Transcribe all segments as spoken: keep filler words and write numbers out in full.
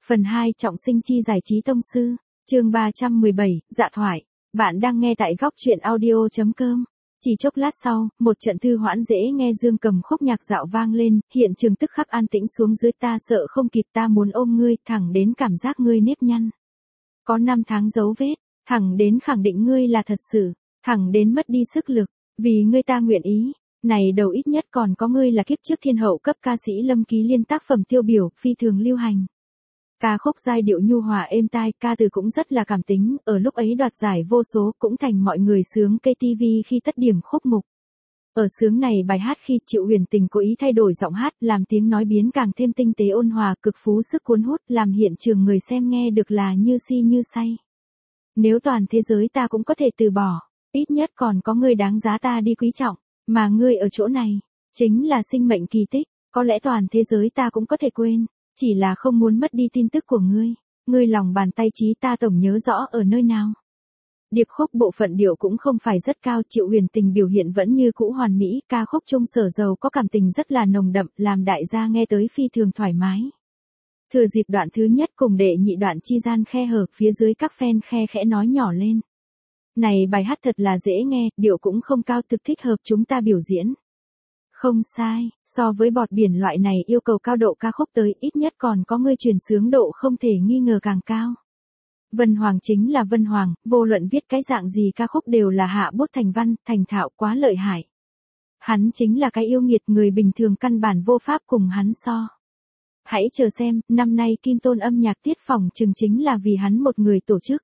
Phần hai Trọng sinh chi giải trí tông sư, chương ba trăm mười bảy, dạ thoại. Bạn đang nghe tại góc truyện audio.com. Chỉ chốc lát sau, một trận thư hoãn dễ nghe dương cầm khúc nhạc dạo vang lên, hiện trường tức khắc an tĩnh xuống dưới. Ta sợ không kịp, ta muốn ôm ngươi, thẳng đến cảm giác ngươi nếp nhăn. Có năm tháng dấu vết, thẳng đến khẳng định ngươi là thật sự, thẳng đến mất đi sức lực, vì ngươi ta nguyện ý. Này đầu ít nhất còn có ngươi là kiếp trước thiên hậu cấp ca sĩ Lâm Ký Liên tác phẩm tiêu biểu, phi thường lưu hành. Ca khúc giai điệu nhu hòa êm tai, ca từ cũng rất là cảm tính, ở lúc ấy đoạt giải vô số, cũng thành mọi người sướng ca tê vê khi tất điểm khúc mục. Ở sướng này bài hát khi Triệu Huyền Tình cố ý thay đổi giọng hát, làm tiếng nói biến càng thêm tinh tế ôn hòa, cực phú sức cuốn hút, làm hiện trường người xem nghe được là như si như say. Nếu toàn thế giới ta cũng có thể từ bỏ, ít nhất còn có ngươi đáng giá ta đi quý trọng, mà ngươi ở chỗ này, chính là sinh mệnh kỳ tích, có lẽ toàn thế giới ta cũng có thể quên. Chỉ là không muốn mất đi tin tức của ngươi, ngươi lòng bàn tay trí ta tổng nhớ rõ ở nơi nào. Điệp khúc bộ phận điệu cũng không phải rất cao, Triệu Huyền Tình biểu hiện vẫn như cũ hoàn mỹ, ca khúc trung sở dầu có cảm tình rất là nồng đậm, làm đại gia nghe tới phi thường thoải mái. Thừa dịp đoạn thứ nhất cùng đệ nhị đoạn chi gian khe hở, phía dưới các fan khe khẽ nói nhỏ lên. Này bài hát thật là dễ nghe, điệu cũng không cao, thực thích hợp chúng ta biểu diễn. Không sai, so với bọt biển loại này yêu cầu cao độ ca khúc tới, ít nhất còn có ngươi truyền sướng độ không thể nghi ngờ càng cao. Vân Hoàng chính là Vân Hoàng, vô luận viết cái dạng gì ca khúc đều là hạ bút thành văn, thành thạo, quá lợi hại. Hắn chính là cái yêu nghiệt, người bình thường căn bản vô pháp cùng hắn so. Hãy chờ xem, năm nay Kim Tôn âm nhạc tiết phòng chừng chính là vì hắn một người tổ chức.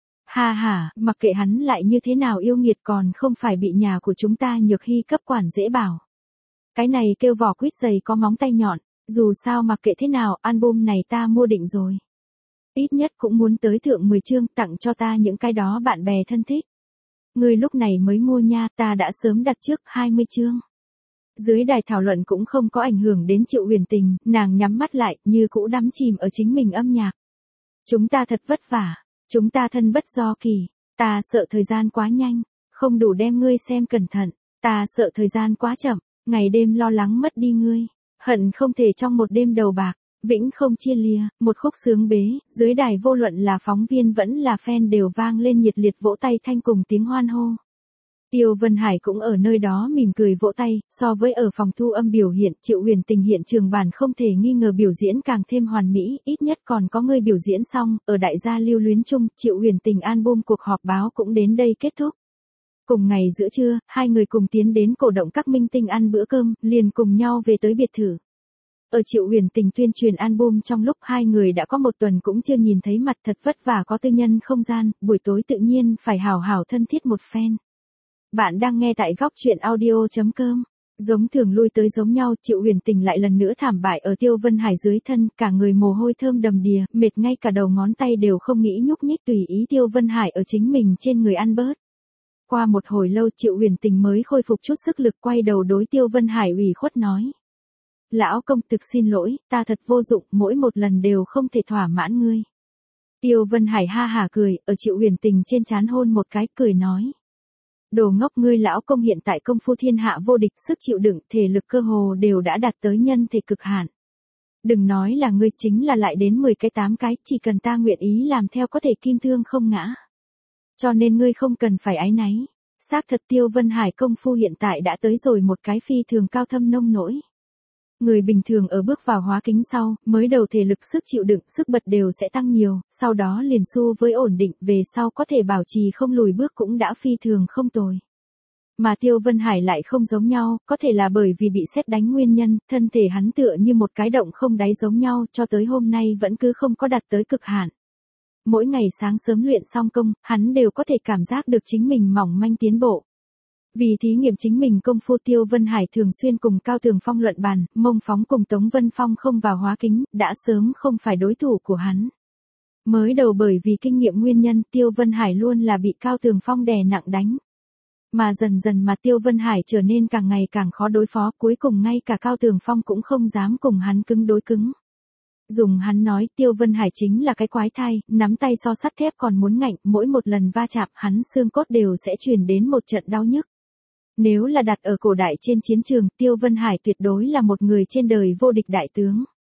Ha ha, mặc kệ hắn lại như thế nào yêu nghiệt, còn không phải bị nhà của chúng ta Nhược Hy cấp quản dễ bảo. Cái này kêu vỏ quýt dày có móng tay nhọn, dù sao mặc kệ thế nào, album này ta mua định rồi. Ít nhất cũng muốn tới thượng mười chương, tặng cho ta những cái đó bạn bè thân thích. Ngươi lúc này mới mua nha, ta đã sớm đặt trước hai mươi chương. Dưới đài thảo luận cũng không có ảnh hưởng đến Triệu Huyền Tình, nàng nhắm mắt lại, như cũ đắm chìm ở chính mình âm nhạc. Chúng ta thật vất vả, chúng ta thân bất do kỳ, ta sợ thời gian quá nhanh, không đủ đem ngươi xem cẩn thận, ta sợ thời gian quá chậm. Ngày đêm lo lắng mất đi ngươi, hận không thể trong một đêm đầu bạc, vĩnh không chia lìa, một khúc sướng bế, dưới đài vô luận là phóng viên vẫn là fan đều vang lên nhiệt liệt vỗ tay thanh cùng tiếng hoan hô. Tiêu Vân Hải cũng ở nơi đó mỉm cười vỗ tay, so với ở phòng thu âm biểu hiện, Triệu Huyền Tình hiện trường bản không thể nghi ngờ biểu diễn càng thêm hoàn mỹ, ít nhất còn có người biểu diễn xong, ở đại gia lưu luyến chung, Triệu Huyền Tình album cuộc họp báo cũng đến đây kết thúc. Cùng ngày giữa trưa, hai người cùng tiến đến cổ động các minh tinh ăn bữa cơm, liền cùng nhau về tới biệt thự. Ở Triệu Huyền Tình tuyên truyền album trong lúc hai người đã có một tuần cũng chưa nhìn thấy mặt, thật vất vả có tư nhân không gian, buổi tối tự nhiên phải hào hào thân thiết một phen. Bạn đang nghe tại góc truyện audio.com. Giống thường lui tới giống nhau, Triệu Huyền Tình lại lần nữa thảm bại ở Tiêu Vân Hải dưới thân, cả người mồ hôi thơm đầm đìa, mệt ngay cả đầu ngón tay đều không nghĩ nhúc nhích, tùy ý Tiêu Vân Hải ở chính mình trên người ăn bớt. Qua một hồi lâu Triệu Huyền Tình mới khôi phục chút sức lực, quay đầu đối Tiêu Vân Hải ủy khuất nói. Lão công, thực xin lỗi, ta thật vô dụng, mỗi một lần đều không thể thỏa mãn ngươi. Tiêu Vân Hải ha hả cười, ở Triệu Huyền Tình trên trán hôn một cái, cười nói. Đồ ngốc, ngươi lão công hiện tại công phu thiên hạ vô địch, sức chịu đựng, thể lực cơ hồ đều đã đạt tới nhân thể cực hạn. Đừng nói là ngươi, chính là lại đến mười cái tám cái, chỉ cần ta nguyện ý làm theo có thể kim thương không ngã. Cho nên ngươi không cần phải áy náy. Xác thật Tiêu Vân Hải công phu hiện tại đã tới rồi một cái phi thường cao thâm nông nỗi. Người bình thường ở bước vào hóa kính sau, mới đầu thể lực sức chịu đựng, sức bật đều sẽ tăng nhiều, sau đó liền xu với ổn định, về sau có thể bảo trì không lùi bước cũng đã phi thường không tồi. Mà Tiêu Vân Hải lại không giống nhau, có thể là bởi vì bị sét đánh nguyên nhân, thân thể hắn tựa như một cái động không đáy giống nhau, cho tới hôm nay vẫn cứ không có đạt tới cực hạn. Mỗi ngày sáng sớm luyện xong công, hắn đều có thể cảm giác được chính mình mỏng manh tiến bộ. Vì thí nghiệm chính mình công phu, Tiêu Vân Hải thường xuyên cùng Cao Tường Phong luận bàn, Mông Phóng cùng Tống Vân Phong không vào hóa kính, đã sớm không phải đối thủ của hắn. Mới đầu bởi vì kinh nghiệm nguyên nhân, Tiêu Vân Hải luôn là bị Cao Tường Phong đè nặng đánh. Mà dần dần mà Tiêu Vân Hải trở nên càng ngày càng khó đối phó, cuối cùng ngay cả Cao Tường Phong cũng không dám cùng hắn cứng đối cứng. Dùng hắn nói, Tiêu Vân Hải chính là cái quái thai, nắm tay so sắt thép còn muốn ngạnh, mỗi một lần va chạm hắn xương cốt đều sẽ truyền đến một trận đau nhức. Nếu là đặt ở cổ đại trên chiến trường, Tiêu Vân Hải tuyệt đối là một người trên đời vô địch đại tướng.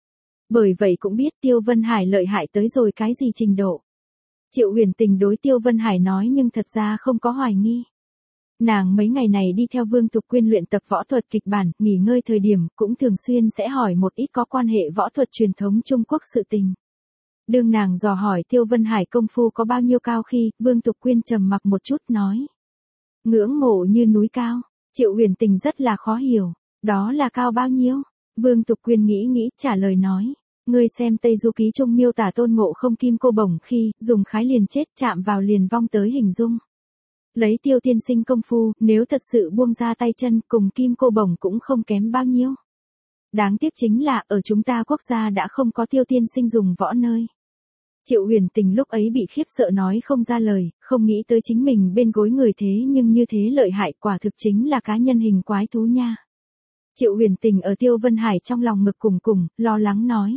Bởi vậy cũng biết Tiêu Vân Hải lợi hại tới rồi cái gì trình độ. Triệu Huyền Tình đối Tiêu Vân Hải nói nhưng thật ra không có hoài nghi. Nàng mấy ngày này đi theo Vương Tục Quyên luyện tập võ thuật kịch bản, nghỉ ngơi thời điểm cũng thường xuyên sẽ hỏi một ít có quan hệ võ thuật truyền thống Trung Quốc sự tình. Đương nàng dò hỏi Tiêu Vân Hải công phu có bao nhiêu cao khi, Vương Tục Quyên trầm mặc một chút nói. Ngưỡng mộ như núi cao, Triệu Huyền Tình rất là khó hiểu, đó là cao bao nhiêu? Vương Tục Quyên nghĩ nghĩ trả lời nói. Ngươi xem Tây Du Ký Trung miêu tả Tôn Ngộ Không kim cô bổng khi, dùng khái liền chết chạm vào liền vong tới hình dung. Lấy Tiêu tiên sinh công phu, nếu thật sự buông ra tay chân cùng kim cô bổng cũng không kém bao nhiêu. Đáng tiếc chính là, ở chúng ta quốc gia đã không có Tiêu tiên sinh dùng võ nơi. Triệu Huyền Tình lúc ấy bị khiếp sợ nói không ra lời, không nghĩ tới chính mình bên gối người thế nhưng như thế lợi hại quả thực chính là cá nhân hình quái thú nha. Triệu Huyền Tình ở Tiêu Vân Hải trong lòng ngực cùng cùng, lo lắng nói.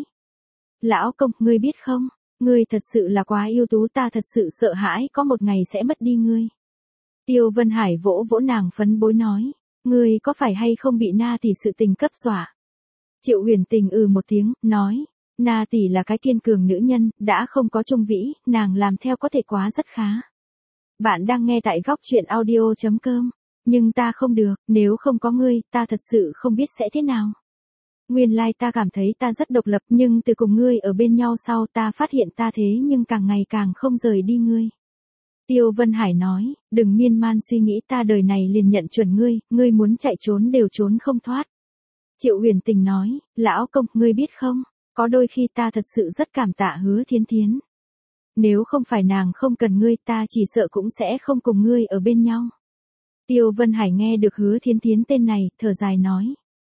Lão công, ngươi biết không, ngươi thật sự là quá ưu tú, ta thật sự sợ hãi có một ngày sẽ mất đi ngươi. Tiêu Vân Hải vỗ vỗ nàng phấn bối nói, ngươi có phải hay không bị Na tỷ sự tình cấp dọa? Triệu Huyền Tình ừ một tiếng, nói, Na tỷ là cái kiên cường nữ nhân, đã không có trung vĩ, nàng làm theo có thể quá rất khá. Bạn đang nghe tại góc truyện audio chấm com, nhưng ta không được, nếu không có ngươi, ta thật sự không biết sẽ thế nào. Nguyên lai ta cảm thấy ta rất độc lập nhưng từ cùng ngươi ở bên nhau sau ta phát hiện ta thế nhưng càng ngày càng không rời đi ngươi. Tiêu Vân Hải nói, đừng miên man suy nghĩ, ta đời này liền nhận chuẩn ngươi, ngươi muốn chạy trốn đều trốn không thoát. Triệu Huyền Tình nói, lão công, ngươi biết không, có đôi khi ta thật sự rất cảm tạ Hứa Thiến Thiến. Nếu không phải nàng không cần ngươi ta chỉ sợ cũng sẽ không cùng ngươi ở bên nhau. Tiêu Vân Hải nghe được Hứa Thiến Thiến tên này, thở dài nói.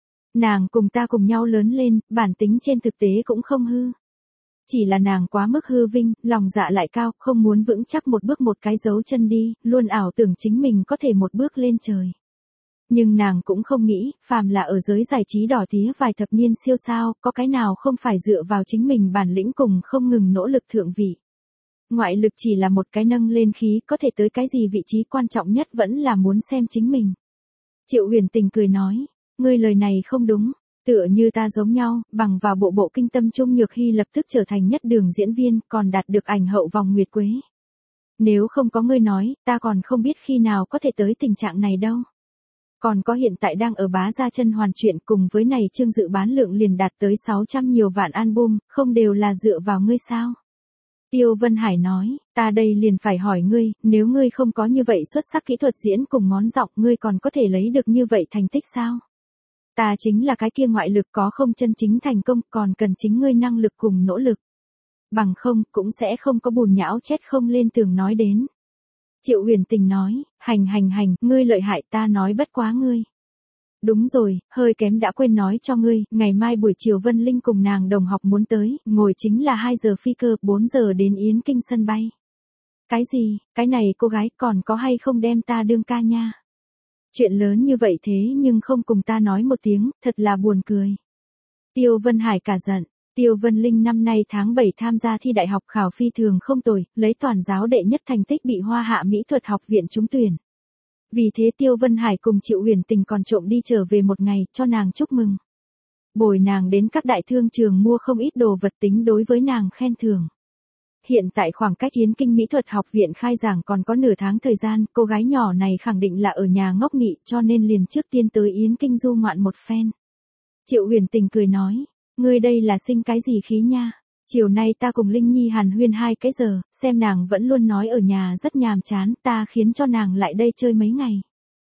Nàng cùng ta cùng nhau lớn lên, bản tính trên thực tế cũng không hư. Chỉ là nàng quá mức hư vinh, lòng dạ lại cao, không muốn vững chắc một bước một cái dấu chân đi, luôn ảo tưởng chính mình có thể một bước lên trời. Nhưng nàng cũng không nghĩ, phàm là ở giới giải trí đỏ tía vài thập niên siêu sao, có cái nào không phải dựa vào chính mình bản lĩnh cùng không ngừng nỗ lực thượng vị. Ngoại lực chỉ là một cái nâng lên khí, có thể tới cái gì vị trí quan trọng nhất vẫn là muốn xem chính mình. Triệu Huyền Tình cười nói, ngươi lời này không đúng, tựa như ta giống nhau, bằng vào bộ bộ kinh tâm Trung Nhược Hy lập tức trở thành nhất đường diễn viên, còn đạt được ảnh hậu vòng nguyệt quế. Nếu không có ngươi nói, ta còn không biết khi nào có thể tới tình trạng này đâu. Còn có hiện tại đang ở Bá Gia Chân Hoàn truyện cùng với này chương dự bán lượng liền đạt tới sáu trăm nhiều vạn album, không đều là dựa vào ngươi sao? Tiêu Vân Hải nói, ta đây liền phải hỏi ngươi, nếu ngươi không có như vậy xuất sắc kỹ thuật diễn cùng ngón giọng, ngươi còn có thể lấy được như vậy thành tích sao? Ta chính là cái kia ngoại lực có không chân chính thành công, còn cần chính ngươi năng lực cùng nỗ lực. Bằng không, cũng sẽ không có bùn nhão chết không lên tường nói đến. Triệu Huyền Tình nói, hành hành hành, ngươi lợi hại, ta nói bất quá ngươi. Đúng rồi, hơi kém đã quên nói cho ngươi, ngày mai buổi chiều Vân Linh cùng nàng đồng học muốn tới, ngồi chính là hai giờ phi cơ, bốn giờ đến Yến Kinh sân bay. Cái gì, cái này cô gái còn có hay không đem ta đương ca nha? Chuyện lớn như vậy thế nhưng không cùng ta nói một tiếng, thật là buồn cười. Tiêu Vân Hải cả giận, Tiêu Vân Linh năm nay tháng bảy tham gia thi đại học khảo phi thường không tồi, lấy toàn giáo đệ nhất thành tích bị Hoa Hạ Mỹ thuật học viện trúng tuyển. Vì thế Tiêu Vân Hải cùng Triệu Huyền Tình còn trộm đi trở về một ngày, cho nàng chúc mừng. Bồi nàng đến các đại thương trường mua không ít đồ vật tính đối với nàng khen thưởng. Hiện tại khoảng cách Yến Kinh Mỹ thuật học viện khai giảng còn có nửa tháng thời gian, cô gái nhỏ này khẳng định là ở nhà ngốc nghỉ cho nên liền trước tiên tới Yến Kinh du ngoạn một phen. Triệu Huyền Tình cười nói, ngươi đây là sinh cái gì khí nha? Chiều nay ta cùng Linh Nhi hàn huyên hai cái giờ, xem nàng vẫn luôn nói ở nhà rất nhàm chán, ta khiến cho nàng lại đây chơi mấy ngày.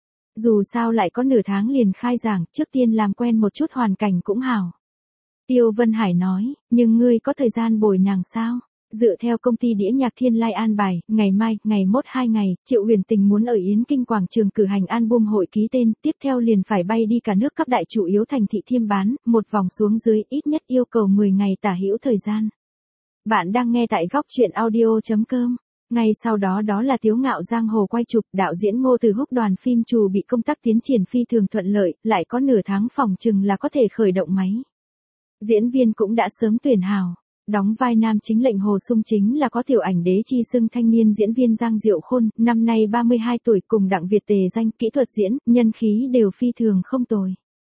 Dù sao lại có nửa tháng liền khai giảng, trước tiên làm quen một chút hoàn cảnh cũng hảo. Tiêu Vân Hải nói, nhưng ngươi có thời gian bồi nàng sao? Dựa theo công ty đĩa nhạc Thiên Lai an bài, ngày mai, ngày mốt hai ngày, Triệu Huyền Tình muốn ở Yến Kinh quảng trường cử hành album hội ký tên, tiếp theo liền phải bay đi cả nước các đại chủ yếu thành thị thiêm bán, một vòng xuống dưới ít nhất yêu cầu mười ngày tả hữu thời gian. Bạn đang nghe tại góc truyện audio chấm com. Ngay sau đó đó là Tiếu Ngạo Giang Hồ quay chụp, đạo diễn Ngô Từ Húc đoàn phim trù bị công tác tiến triển phi thường thuận lợi, lại có nửa tháng phòng chừng là có thể khởi động máy. Diễn viên cũng đã sớm tuyển hào. Đóng vai nam chính lệnh Hồ Sung chính là có tiểu ảnh đế chi xưng thanh niên diễn viên Giang Diệu Khôn, năm nay ba mươi hai tuổi cùng Đặng Việt Tề danh, kỹ thuật diễn, nhân khí đều phi thường không tồi.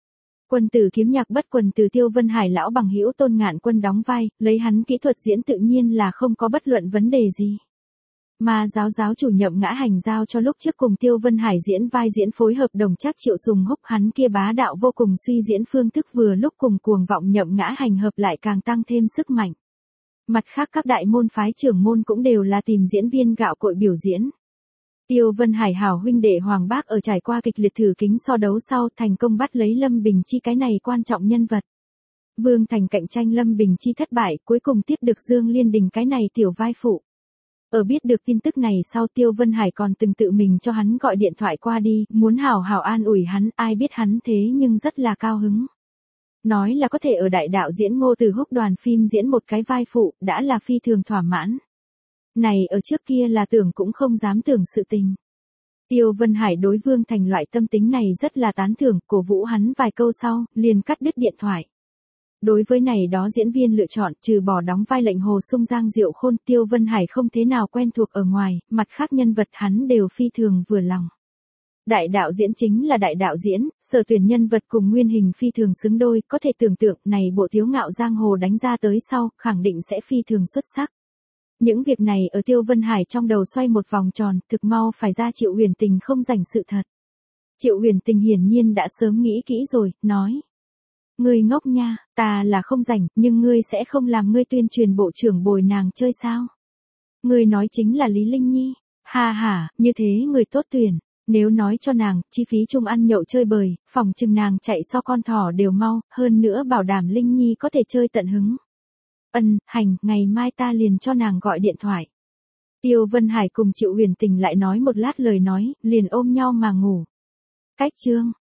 Quân tử kiếm nhạc bất quần từ Tiêu Vân Hải lão bằng hữu Tôn Ngạn Quân đóng vai, lấy hắn kỹ thuật diễn tự nhiên là không có bất luận vấn đề gì. Mà giáo giáo chủ Nhậm Ngã Hành giao cho lúc trước cùng Tiêu Vân Hải diễn vai diễn phối hợp đồng chắc Triệu Sùng Húc, hắn kia bá đạo vô cùng suy diễn phương thức vừa lúc cùng cuồng vọng Nhậm Ngã Hành hợp lại càng tăng thêm sức mạnh. Mặt khác các đại môn phái trưởng môn cũng đều là tìm diễn viên gạo cội biểu diễn. Tiêu Vân Hải hảo huynh đệ Hoàng Bác ở trải qua kịch liệt thử kính so đấu sau thành công bắt lấy Lâm Bình Chi cái này quan trọng nhân vật. Vương Thành cạnh tranh Lâm Bình Chi thất bại, cuối cùng tiếp được Dương Liên Đình cái này tiểu vai phụ. Ở biết được tin tức này sau Tiêu Vân Hải còn từng tự mình cho hắn gọi điện thoại qua đi, muốn hảo hảo an ủi hắn, ai biết hắn thế nhưng rất là cao hứng. Nói là có thể ở đại đạo diễn Ngô Từ Húc đoàn phim diễn một cái vai phụ, đã là phi thường thỏa mãn. Này ở trước kia là tưởng cũng không dám tưởng sự tình. Tiêu Vân Hải đối Vương Thành loại tâm tính này rất là tán thưởng, cổ vũ hắn vài câu sau, liền cắt đứt điện thoại. Đối với này đó diễn viên lựa chọn, trừ bỏ đóng vai lệnh Hồ Sung Giang Diệu Khôn, Tiêu Vân Hải không thế nào quen thuộc ở ngoài, mặt khác nhân vật hắn đều phi thường vừa lòng. Đại đạo diễn chính là đại đạo diễn, sở tuyển nhân vật cùng nguyên hình phi thường xứng đôi, có thể tưởng tượng này bộ Tiếu Ngạo Giang Hồ đánh ra tới sau, khẳng định sẽ phi thường xuất sắc. Những việc này ở Tiêu Vân Hải trong đầu xoay một vòng tròn, thực mau phải ra Triệu Huyền Tình không rảnh sự thật. Triệu Huyền Tình hiển nhiên đã sớm nghĩ kỹ rồi, nói. Ngươi ngốc nha, ta là không rảnh, nhưng ngươi sẽ không làm ngươi tuyên truyền bộ trưởng bồi nàng chơi sao? Ngươi nói chính là Lý Linh Nhi. Ha ha, như thế người tốt tuyển. Nếu nói cho nàng, chi phí chung ăn nhậu chơi bời, phòng chừng nàng chạy so con thỏ đều mau, hơn nữa bảo đảm Linh Nhi có thể chơi tận hứng. Ân, hành, ngày mai ta liền cho nàng gọi điện thoại. Tiêu Vân Hải cùng Triệu Huyền Tình lại nói một lát lời nói, liền ôm nhau mà ngủ. Cách chương.